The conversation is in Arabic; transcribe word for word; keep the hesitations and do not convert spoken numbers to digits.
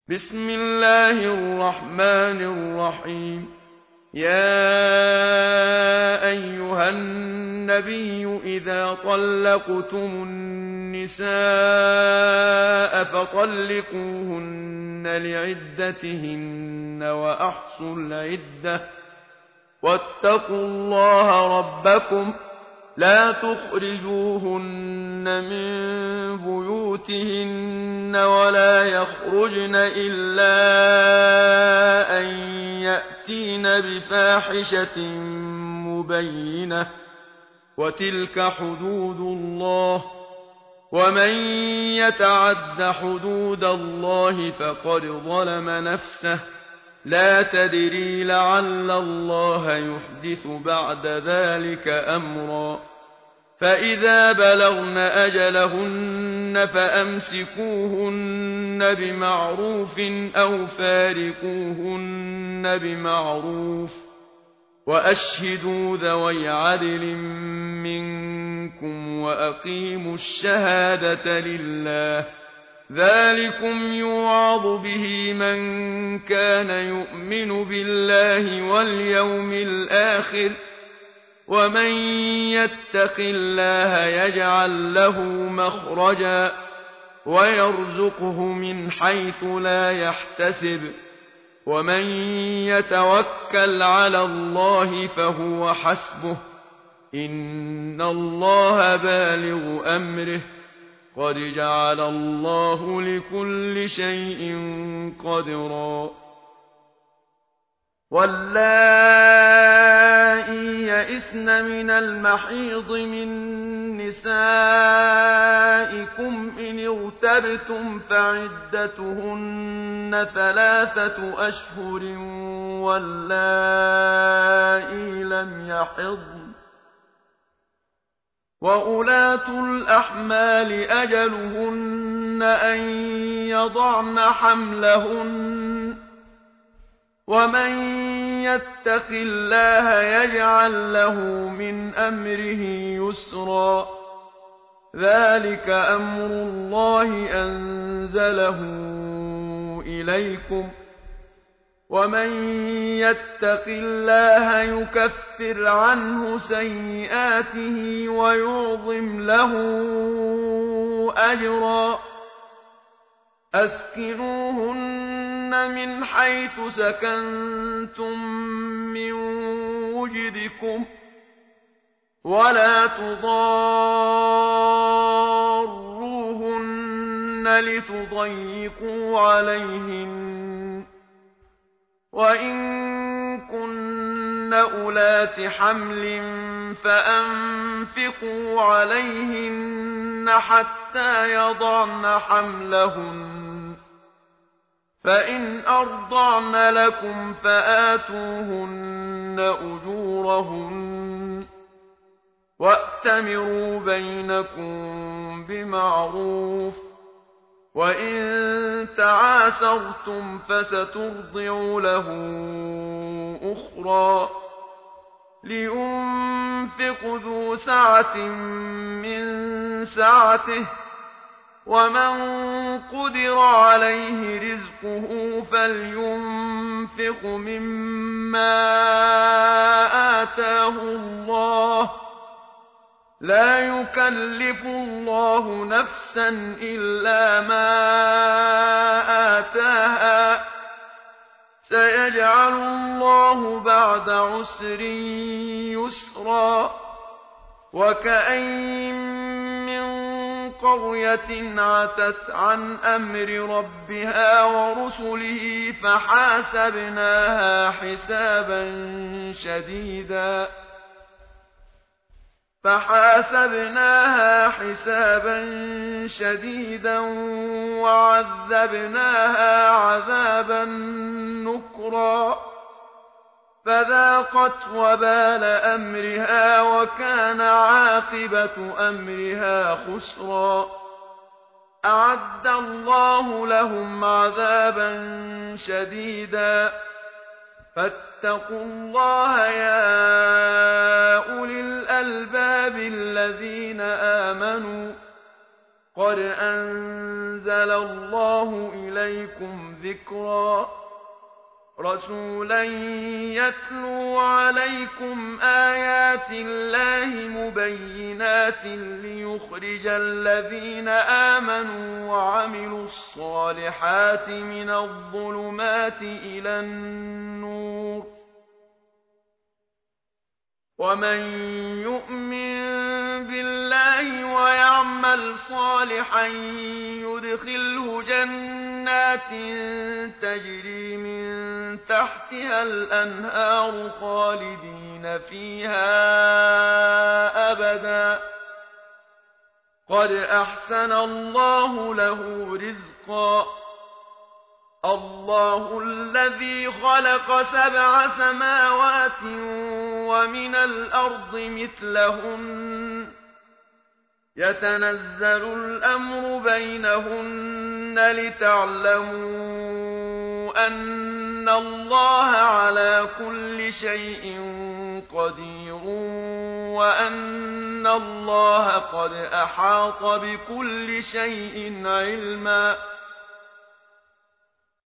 بسم الله الرحمن الرحيم. يا أيها النبي إذا طلقتم النساء فطلقوهن لعدتهن وأحصوا العدة واتقوا الله ربكم لا تخرجوهن من بيوتهن ولا يخرجن إلا أن يأتين بفاحشة مبينة وتلك حدود الله ومن يتعد حدود الله فقد ظلم نفسه لا تدري لعل الله يحدث بعد ذلك أمرا. فإذا بلغن أجلهن فأمسكوهن بمعروف أو فارقوهن بمعروف وأشهدوا ذوي عدل منكم وأقيموا الشهادة لله ذلكم يوعظ به من كان يؤمن بالله واليوم الآخر ومن يتق الله يجعل له مخرجا ويرزقه من حيث لا يحتسب ومن يتوكل على الله فهو حسبه إن الله بالغ أمره قد جعل الله لكل شيء قدرا. واللائي يئسن من المحيض من نسائكم إن ارتبتم فعدتهن ثلاثة أشهر واللائي لم يحضن وأولاة الأحمال أجلهن أن يضعن حملهن ومن يتق الله يجعل له من أمره يسرا ذلك أمر الله أنزله إليكم ومن يتق الله يكفر عنه سيئاته ويعظم له أجرا. أسكنوهن من حيث سكنتم من وجدكم ولا تضاروهن لتضيقوا عليهن وإن كن أولات حمل فأنفقوا عليهن حتى يضعن حملهن فإن أرضعن لكم فآتوهن أجورهن وأتمروا بينكم بمعروف وإن تعاسرتم فسترضع له أخرى. لينفق ذو سعة من سعته ومن قدر عليه رزقه فلينفق مما آتاه الله لا يكلف الله نفسا إلا ما آتاها سيجعل الله بعد عسر يسرا. وكأين من قرية عتت عن أمر ربها ورسله فحاسبناها حسابا شديدا فحاسبناها حسابا شديدا وعذبناها عذابا نكرا فذاقت وبال أمرها وكان عاقبة أمرها خسرا. أعد الله لهم عذابا شديدا فاتقوا الله يا أولي الألباب الذين آمنوا قد أنزل الله إليكم ذكرا رسولا يتلو عليكم آيات الله مبينات ليخرج الذين آمنوا وعملوا الصالحات من الظلمات إلى النور ومن يؤمن بالله ويعمل صالحا يدخله جنات تجري من تحتها الأنهار خالدين فيها أبدا قد أحسن الله له رزقا الله الذي خلق سبع سماوات ومن الأرض مثلهن يتنزل الأمر بينهن لتعلموا أن الله على كل شيء قدير وأن الله قد أحاط بكل شيء علما